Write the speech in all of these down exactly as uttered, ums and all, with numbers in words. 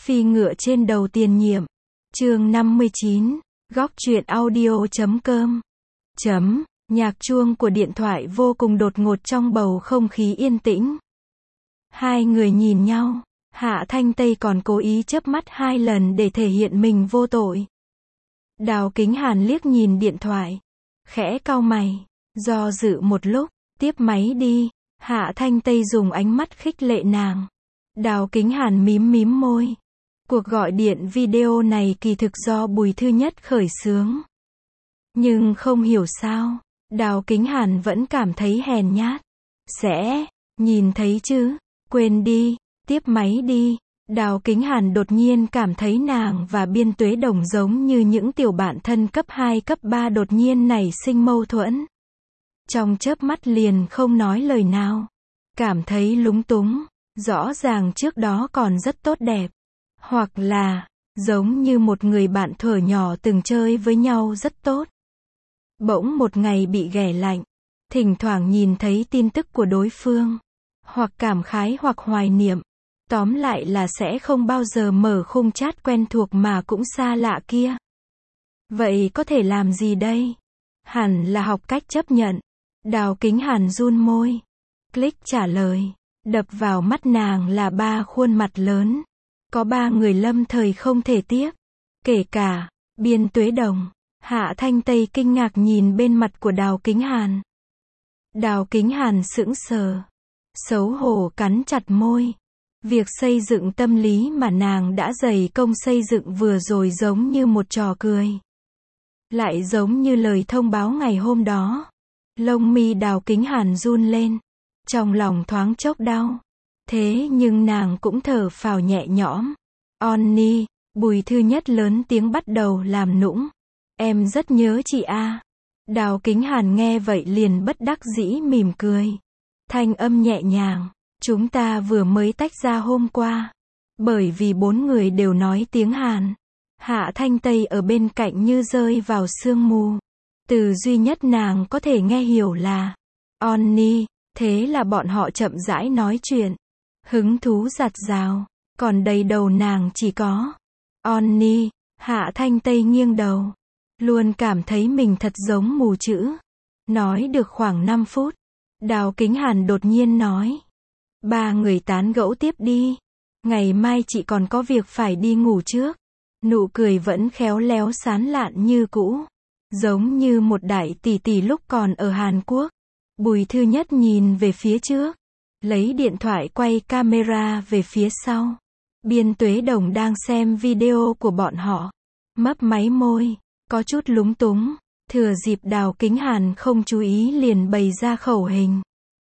Phi ngựa trên đầu tiền nhiệm. Chương năm mươi chín. Góc truyện audio chấm com. Chấm. Nhạc chuông của điện thoại vô cùng đột ngột trong bầu không khí yên tĩnh. Hai người nhìn nhau. Hạ Thanh Tây còn cố ý chớp mắt hai lần để thể hiện mình vô tội. Đào Kính Hàn liếc nhìn điện thoại. Khẽ cau mày. Do dự một lúc. Tiếp máy đi. Hạ Thanh Tây dùng ánh mắt khích lệ nàng. Đào Kính Hàn mím mím môi. Cuộc gọi điện video này kỳ thực do Bùi Thư Nhất khởi xướng. Nhưng không hiểu sao, Đào Kính Hàn vẫn cảm thấy hèn nhát. Sẽ, nhìn thấy chứ, quên đi, tiếp máy đi. Đào Kính Hàn đột nhiên cảm thấy nàng và Biên Tuế Đồng giống như những tiểu bạn thân cấp hai cấp ba đột nhiên nảy sinh mâu thuẫn. Trong chớp mắt liền không nói lời nào. Cảm thấy lúng túng, rõ ràng trước đó còn rất tốt đẹp. Hoặc là, giống như một người bạn thuở nhỏ từng chơi với nhau rất tốt. Bỗng một ngày bị ghẻ lạnh, thỉnh thoảng nhìn thấy tin tức của đối phương. Hoặc cảm khái hoặc hoài niệm. Tóm lại là sẽ không bao giờ mở khung chat quen thuộc mà cũng xa lạ kia. Vậy có thể làm gì đây? Hẳn là học cách chấp nhận. Đào Kính Hàn run môi. Click trả lời. Đập vào mắt nàng là ba khuôn mặt lớn. Có ba người lâm thời không thể tiếp. Kể cả, Biên Tuế Đồng. Hạ Thanh Tây kinh ngạc nhìn bên mặt của Đào Kính Hàn. Đào Kính Hàn sững sờ. Xấu hổ cắn chặt môi. Việc xây dựng tâm lý mà nàng đã dày công xây dựng vừa rồi giống như một trò cười. Lại giống như lời thông báo ngày hôm đó. Lông mi Đào Kính Hàn run lên. Trong lòng thoáng chốc đau. Thế nhưng nàng cũng thở phào nhẹ nhõm. Onni, Bùi Thư Nhất lớn tiếng bắt đầu làm nũng. Em rất nhớ chị a. Đào Kính Hàn nghe vậy liền bất đắc dĩ mỉm cười. Thanh âm nhẹ nhàng. Chúng ta vừa mới tách ra hôm qua. Bởi vì bốn người đều nói tiếng Hàn. Hạ Thanh Tây ở bên cạnh như rơi vào sương mù. Từ duy nhất nàng có thể nghe hiểu là Onni. Thế là bọn họ chậm rãi nói chuyện. Hứng thú giặt rào. Còn đầy đầu nàng chỉ có Onni. Hạ Thanh Tây nghiêng đầu. Luôn cảm thấy mình thật giống mù chữ. Nói được khoảng năm phút. Đào Kính Hàn đột nhiên nói. Ba người tán gẫu tiếp đi. Ngày mai chị còn có việc phải đi ngủ trước. Nụ cười vẫn khéo léo sán lạn như cũ. Giống như một đại tỷ tỷ lúc còn ở Hàn Quốc. Bùi Thư Nhất nhìn về phía trước. Lấy điện thoại quay camera về phía sau. Biên Tuế Đồng đang xem video của bọn họ. Mấp máy môi. Có chút lúng túng. Thừa dịp Đào Kính Hàn không chú ý liền bày ra khẩu hình.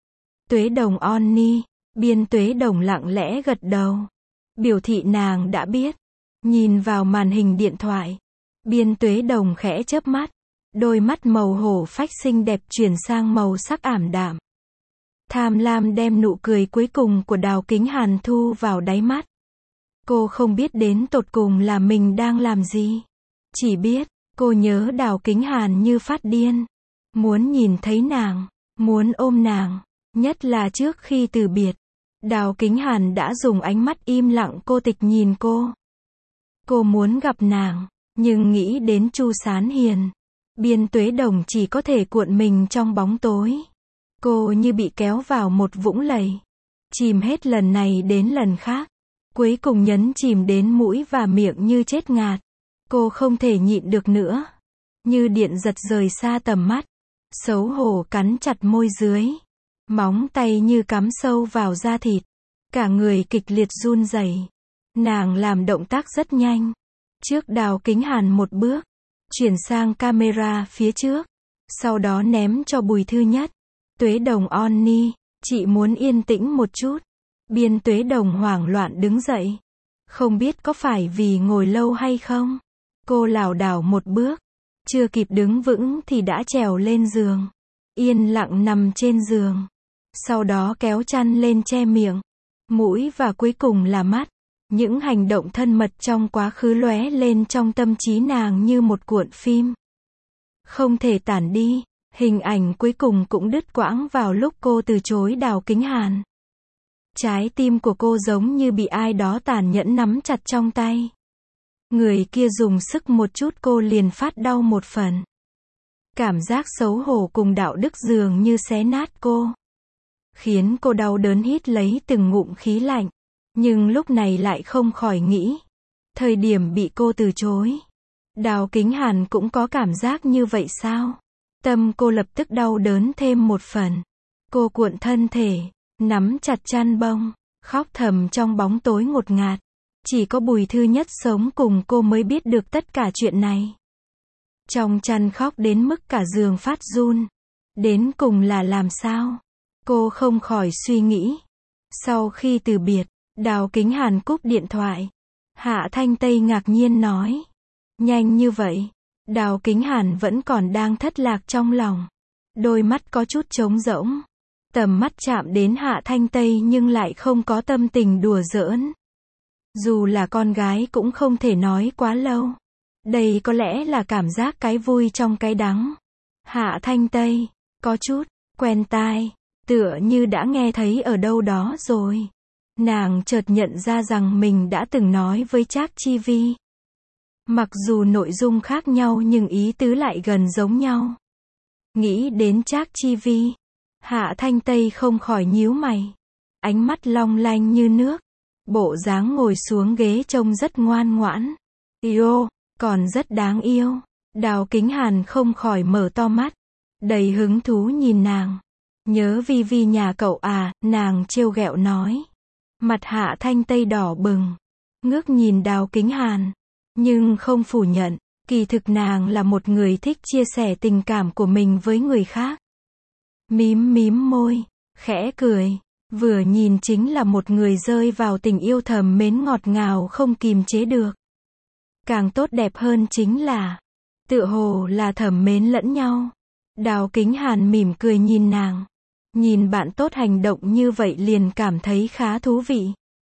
Tuế Đồng Onni. Biên Tuế Đồng lặng lẽ gật đầu. Biểu thị nàng đã biết. Nhìn vào màn hình điện thoại. Biên Tuế Đồng khẽ chớp mắt. Đôi mắt màu hổ phách xinh đẹp chuyển sang màu sắc ảm đạm. Tham lam đem nụ cười cuối cùng của Đào Kính Hàn thu vào đáy mắt. Cô không biết đến tột cùng là mình đang làm gì. Chỉ biết, cô nhớ Đào Kính Hàn như phát điên. Muốn nhìn thấy nàng, muốn ôm nàng, nhất là trước khi từ biệt. Đào Kính Hàn đã dùng ánh mắt im lặng cô tịch nhìn cô. Cô muốn gặp nàng, nhưng nghĩ đến Chu Sán Hiền. Biên Tuế Đồng chỉ có thể cuộn mình trong bóng tối. Cô như bị kéo vào một vũng lầy. Chìm hết lần này đến lần khác. Cuối cùng nhấn chìm đến mũi và miệng như chết ngạt. Cô không thể nhịn được nữa. Như điện giật rời xa tầm mắt. Xấu hổ cắn chặt môi dưới. Móng tay như cắm sâu vào da thịt. Cả người kịch liệt run rẩy. Nàng làm động tác rất nhanh. Trước Đào Kính Hàn một bước. Chuyển sang camera phía trước. Sau đó ném cho Bùi Thư Nhất. Tuế Đồng Onni, chị muốn yên tĩnh một chút. Biên Tuế Đồng hoảng loạn đứng dậy. Không biết có phải vì ngồi lâu hay không. Cô lảo đảo một bước. Chưa kịp đứng vững thì đã trèo lên giường. Yên lặng nằm trên giường. Sau đó kéo chăn lên che miệng, mũi và cuối cùng là mắt. Những hành động thân mật trong quá khứ lóe lên trong tâm trí nàng như một cuộn phim. Không thể tản đi. Hình ảnh cuối cùng cũng đứt quãng vào lúc cô từ chối Đào Kính Hàn. Trái tim của cô giống như bị ai đó tàn nhẫn nắm chặt trong tay. Người kia dùng sức một chút cô liền phát đau một phần. Cảm giác xấu hổ cùng đạo đức dường như xé nát cô. Khiến cô đau đớn hít lấy từng ngụm khí lạnh. Nhưng lúc này lại không khỏi nghĩ. Thời điểm bị cô từ chối. Đào Kính Hàn cũng có cảm giác như vậy sao? Tâm cô lập tức đau đớn thêm một phần. Cô cuộn thân thể, nắm chặt chăn bông, khóc thầm trong bóng tối ngột ngạt. Chỉ có Bùi Thư Nhất sống cùng cô mới biết được tất cả chuyện này. Trong chăn khóc đến mức cả giường phát run. Đến cùng là làm sao? Cô không khỏi suy nghĩ. Sau khi từ biệt, Đào Kính Hàn cúp điện thoại. Hạ Thanh Tây ngạc nhiên nói. Nhanh như vậy. Đào Kính Hàn vẫn còn đang thất lạc trong lòng. Đôi mắt có chút trống rỗng. Tầm mắt chạm đến Hạ Thanh Tây nhưng lại không có tâm tình đùa giỡn. Dù là con gái cũng không thể nói quá lâu. Đây có lẽ là cảm giác cái vui trong cái đắng. Hạ Thanh Tây, có chút, quen tai, tựa như đã nghe thấy ở đâu đó rồi. Nàng chợt nhận ra rằng mình đã từng nói với Trác Chi Vi. Mặc dù nội dung khác nhau nhưng ý tứ lại gần giống nhau. Nghĩ đến Trác Chi Vi, Hạ Thanh Tây không khỏi nhíu mày. Ánh mắt long lanh như nước. Bộ dáng ngồi xuống ghế trông rất ngoan ngoãn. Yêu, còn rất đáng yêu. Đào Kính Hàn không khỏi mở to mắt. Đầy hứng thú nhìn nàng. Nhớ Vi Vi nhà cậu à, nàng trêu ghẹo nói. Mặt Hạ Thanh Tây đỏ bừng. Ngước nhìn Đào Kính Hàn. Nhưng không phủ nhận, kỳ thực nàng là một người thích chia sẻ tình cảm của mình với người khác. Mím mím môi, khẽ cười. Vừa nhìn chính là một người rơi vào tình yêu thầm mến ngọt ngào không kìm chế được. Càng tốt đẹp hơn chính là, tựa hồ là thầm mến lẫn nhau. Đào Kính Hàn mỉm cười nhìn nàng. Nhìn bạn tốt hành động như vậy liền cảm thấy khá thú vị.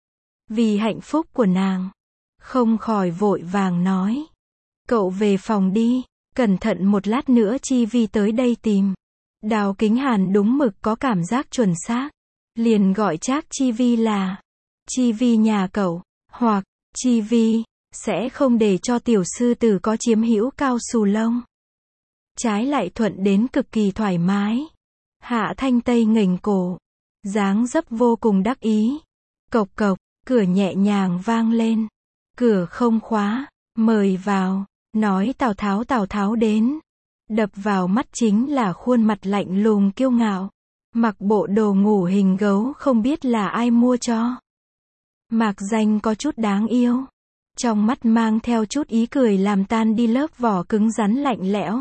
Vì hạnh phúc của nàng, không khỏi vội vàng nói. Cậu về phòng đi, cẩn thận một lát nữa Chi Vi tới đây tìm. Đào Kính Hàn đúng mực có cảm giác chuẩn xác. Liền gọi Trác Chi Vi là Chi Vi nhà cậu, hoặc Chi Vi, sẽ không để cho tiểu sư tử có chiếm hữu cao xù lông. Trái lại thuận đến cực kỳ thoải mái. Hạ Thanh Tây nghềnh cổ, dáng dấp vô cùng đắc ý. Cộc cộc, cửa nhẹ nhàng vang lên. Cửa không khóa, mời vào, nói Tào Tháo Tào Tháo đến. Đập vào mắt chính là khuôn mặt lạnh lùng kiêu ngạo. Mặc bộ đồ ngủ hình gấu không biết là ai mua cho. Mạc Danh có chút đáng yêu. Trong mắt mang theo chút ý cười làm tan đi lớp vỏ cứng rắn lạnh lẽo.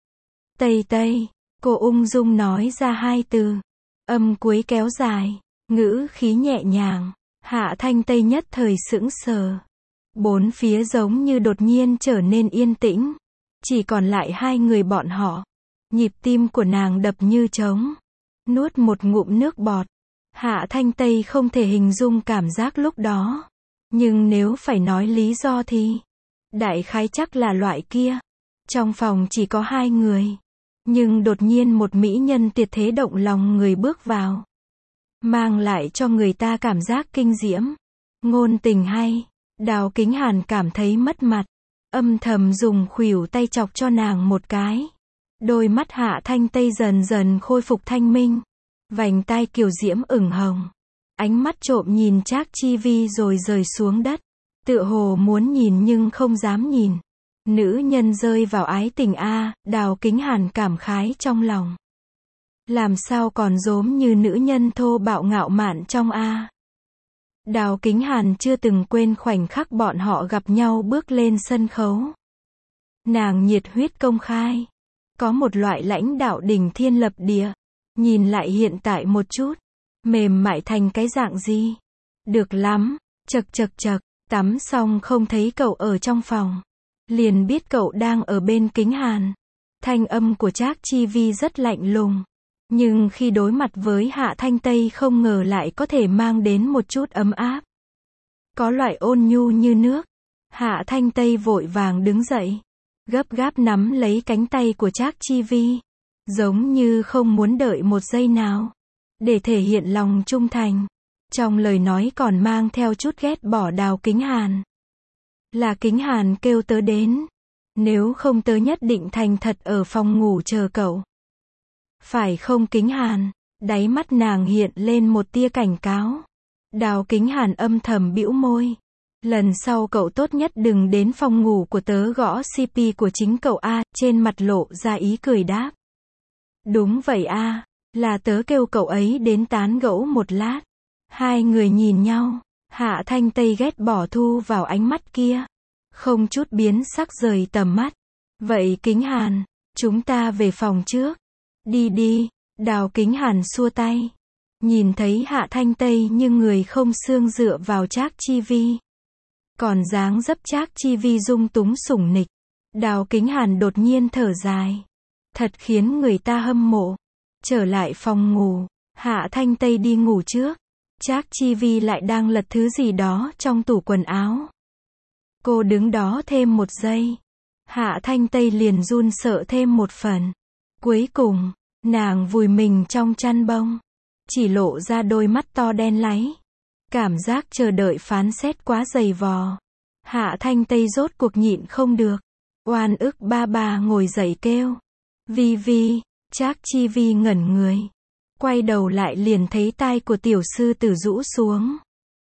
Tây Tây, cô ung dung nói ra hai từ. Âm cuối kéo dài, ngữ khí nhẹ nhàng. Hạ Thanh Tây nhất thời sững sờ. Bốn phía giống như đột nhiên trở nên yên tĩnh. Chỉ còn lại hai người bọn họ. Nhịp tim của nàng đập như trống. Nuốt một ngụm nước bọt. Hạ Thanh Tây không thể hình dung cảm giác lúc đó. Nhưng nếu phải nói lý do thì đại khái chắc là loại kia. Trong phòng chỉ có hai người. Nhưng đột nhiên một mỹ nhân tuyệt thế động lòng người bước vào. Mang lại cho người ta cảm giác kinh diễm. Ngôn tình hay. Đào Kính Hàn cảm thấy mất mặt. Âm thầm dùng khuỷu tay chọc cho nàng một cái. Đôi mắt Hạ Thanh Tây dần dần khôi phục thanh minh. Vành tai kiều diễm ửng hồng. Ánh mắt trộm nhìn Trác Chi Vi rồi rời xuống đất. Tựa hồ muốn nhìn nhưng không dám nhìn. Nữ nhân rơi vào ái tình a, Đào Kính Hàn cảm khái trong lòng. Làm sao còn giống như nữ nhân thô bạo ngạo mạn trong a. Đào Kính Hàn chưa từng quên khoảnh khắc bọn họ gặp nhau bước lên sân khấu. Nàng nhiệt huyết công khai. Có một loại lãnh đạo đỉnh thiên lập địa. Nhìn lại hiện tại một chút. Mềm mại thành cái dạng gì? Được lắm. Chật chật chật. Tắm xong không thấy cậu ở trong phòng. Liền biết cậu đang ở bên Kính Hàn. Thanh âm của Trác Chi Vi rất lạnh lùng. Nhưng khi đối mặt với Hạ Thanh Tây không ngờ lại có thể mang đến một chút ấm áp. Có loại ôn nhu như nước. Hạ Thanh Tây vội vàng đứng dậy. Gấp gáp nắm lấy cánh tay của Trác Chi Vi. Giống như không muốn đợi một giây nào. Để thể hiện lòng trung thành. Trong lời nói còn mang theo chút ghét bỏ Đào Kính Hàn. Là Kính Hàn kêu tớ đến. Nếu không tớ nhất định thành thật ở phòng ngủ chờ cậu. Phải không Kính Hàn? Đáy mắt nàng hiện lên một tia cảnh cáo. Đào Kính Hàn âm thầm bĩu môi. Lần sau cậu tốt nhất đừng đến phòng ngủ của tớ, gõ xê pê của chính cậu a, trên mặt lộ ra ý cười đáp. Đúng vậy a, là tớ kêu cậu ấy đến tán gẫu một lát. Hai người nhìn nhau, Hạ Thanh Tây ghét bỏ thu vào ánh mắt kia. Không chút biến sắc rời tầm mắt. Vậy Kính Hàn, chúng ta về phòng trước. Đi đi, Đào Kính Hàn xua tay. Nhìn thấy Hạ Thanh Tây như người không xương dựa vào Trác Chi Vi. Còn dáng dấp Trác Chi Vi dung túng sủng nịch. Đào Kính Hàn đột nhiên thở dài. Thật khiến người ta hâm mộ. Trở lại phòng ngủ, Hạ Thanh Tây đi ngủ trước. Trác Chi Vi lại đang lật thứ gì đó trong tủ quần áo. Cô đứng đó thêm một giây. Hạ Thanh Tây liền run sợ thêm một phần. Cuối cùng, nàng vùi mình trong chăn bông. Chỉ lộ ra đôi mắt to đen láy. Cảm giác chờ đợi phán xét quá dày vò. Hạ Thanh Tây rốt cuộc nhịn không được. Oan ức ba bà ngồi dậy kêu. Vi Vi, Trác Chi Vi ngẩn người. Quay đầu lại liền thấy tai của tiểu sư tử rũ xuống.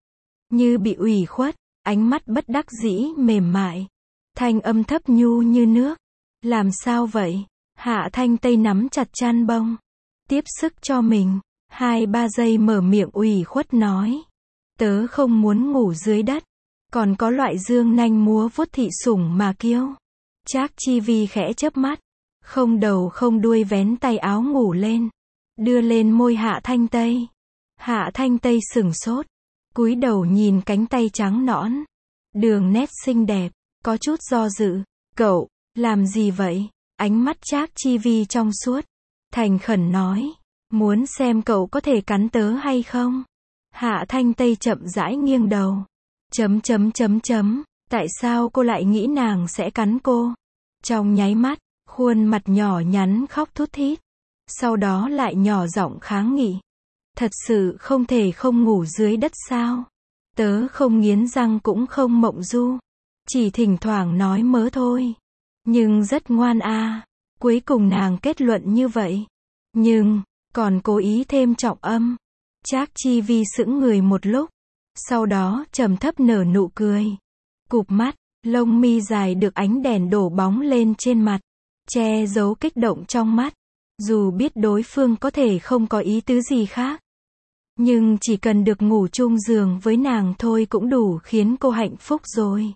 Như bị ủy khuất, ánh mắt bất đắc dĩ mềm mại. Thanh âm thấp nhu như nước. Làm sao vậy? Hạ Thanh Tây nắm chặt chăn bông. Tiếp sức cho mình. Hai ba giây mở miệng ủy khuất nói. Tớ không muốn ngủ dưới đất. Còn có loại dương nanh múa vuốt thị sủng mà kiêu. Trác Chi Vi khẽ chớp mắt. Không đầu không đuôi vén tay áo ngủ lên. Đưa lên môi Hạ Thanh Tây. Hạ Thanh Tây sửng sốt. Cúi đầu nhìn cánh tay trắng nõn. Đường nét xinh đẹp. Có chút do dự. Cậu, làm gì vậy? Ánh mắt Trác Chi Vi trong suốt. Thành khẩn nói. Muốn xem cậu có thể cắn tớ hay không? Hạ Thanh Tây chậm rãi nghiêng đầu. Chấm chấm chấm chấm. Tại sao cô lại nghĩ nàng sẽ cắn cô? Trong nháy mắt, khuôn mặt nhỏ nhắn khóc thút thít. Sau đó lại nhỏ giọng kháng nghị. Thật sự không thể không ngủ dưới đất sao? Tớ không nghiến răng cũng không mộng du. Chỉ thỉnh thoảng nói mớ thôi. Nhưng rất ngoan a. Cuối cùng nàng kết luận như vậy. Nhưng, còn cố ý thêm trọng âm. Trác Chi Vi sững người một lúc. Sau đó trầm thấp nở nụ cười. Cụp mắt, lông mi dài được ánh đèn đổ bóng lên trên mặt. Che giấu kích động trong mắt. Dù biết đối phương có thể không có ý tứ gì khác. Nhưng chỉ cần được ngủ chung giường với nàng thôi cũng đủ khiến cô hạnh phúc rồi.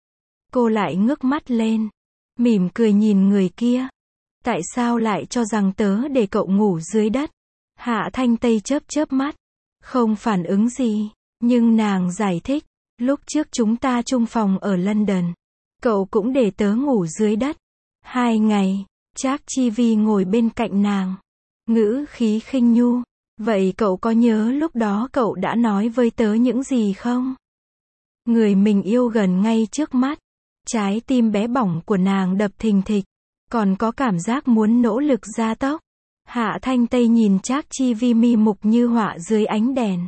Cô lại ngước mắt lên. Mỉm cười nhìn người kia. Tại sao lại cho rằng tớ để cậu ngủ dưới đất? Hạ Thanh Tây chớp chớp mắt. Không phản ứng gì. Nhưng nàng giải thích. Lúc trước chúng ta chung phòng ở London. Cậu cũng để tớ ngủ dưới đất. Hai ngày. Trác Chi Vi ngồi bên cạnh nàng. Ngữ khí khinh nhu. Vậy cậu có nhớ lúc đó cậu đã nói với tớ những gì không? Người mình yêu gần ngay trước mắt. Trái tim bé bỏng của nàng đập thình thịch. Còn có cảm giác muốn nỗ lực gia tốc. Hạ Thanh Tây nhìn Trác Chi Vi mi mục như họa dưới ánh đèn.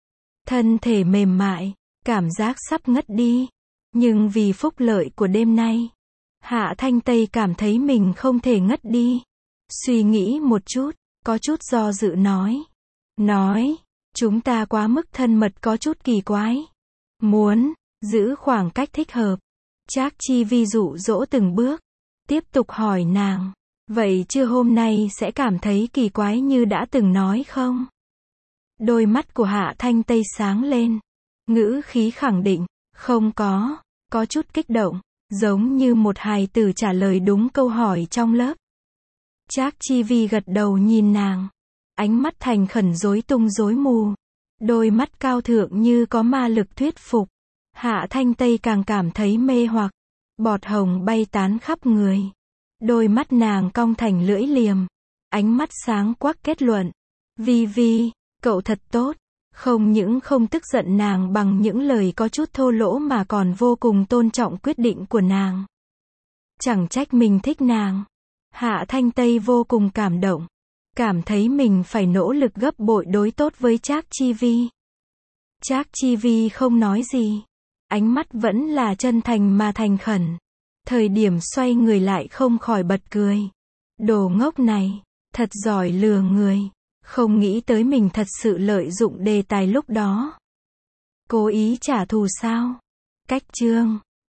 Thân thể mềm mại. Cảm giác sắp ngất đi. Nhưng vì phúc lợi của đêm nay. Hạ Thanh Tây cảm thấy mình không thể ngất đi. Suy nghĩ một chút. Có chút do dự nói. Nói. Chúng ta quá mức thân mật có chút kỳ quái. Muốn. Giữ khoảng cách thích hợp. Trác Chi Vi dụ dỗ từng bước. Tiếp tục hỏi nàng. Vậy chưa hôm nay sẽ cảm thấy kỳ quái như đã từng nói không? Đôi mắt của Hạ Thanh Tây sáng lên. Ngữ khí khẳng định. Không có. Có chút kích động. Giống như một hài tử trả lời đúng câu hỏi trong lớp. Trác Chi Vi gật đầu nhìn nàng. Ánh mắt thành khẩn rối tung rối mù. Đôi mắt cao thượng như có ma lực thuyết phục. Hạ Thanh Tây càng cảm thấy mê hoặc. Bọt hồng bay tán khắp người. Đôi mắt nàng cong thành lưỡi liềm. Ánh mắt sáng quắc kết luận. Vi Vi, cậu thật tốt. Không những không tức giận nàng bằng những lời có chút thô lỗ mà còn vô cùng tôn trọng quyết định của nàng. Chẳng trách mình thích nàng. Hạ Thanh Tây vô cùng cảm động. Cảm thấy mình phải nỗ lực gấp bội đối tốt với Trác Chi Vi. Trác Chi Vi không nói gì. Ánh mắt vẫn là chân thành mà thành khẩn. Thời điểm xoay người lại không khỏi bật cười. Đồ ngốc này, thật giỏi lừa người. Không nghĩ tới mình thật sự lợi dụng đề tài lúc đó. Cố ý trả thù sao? Cách chương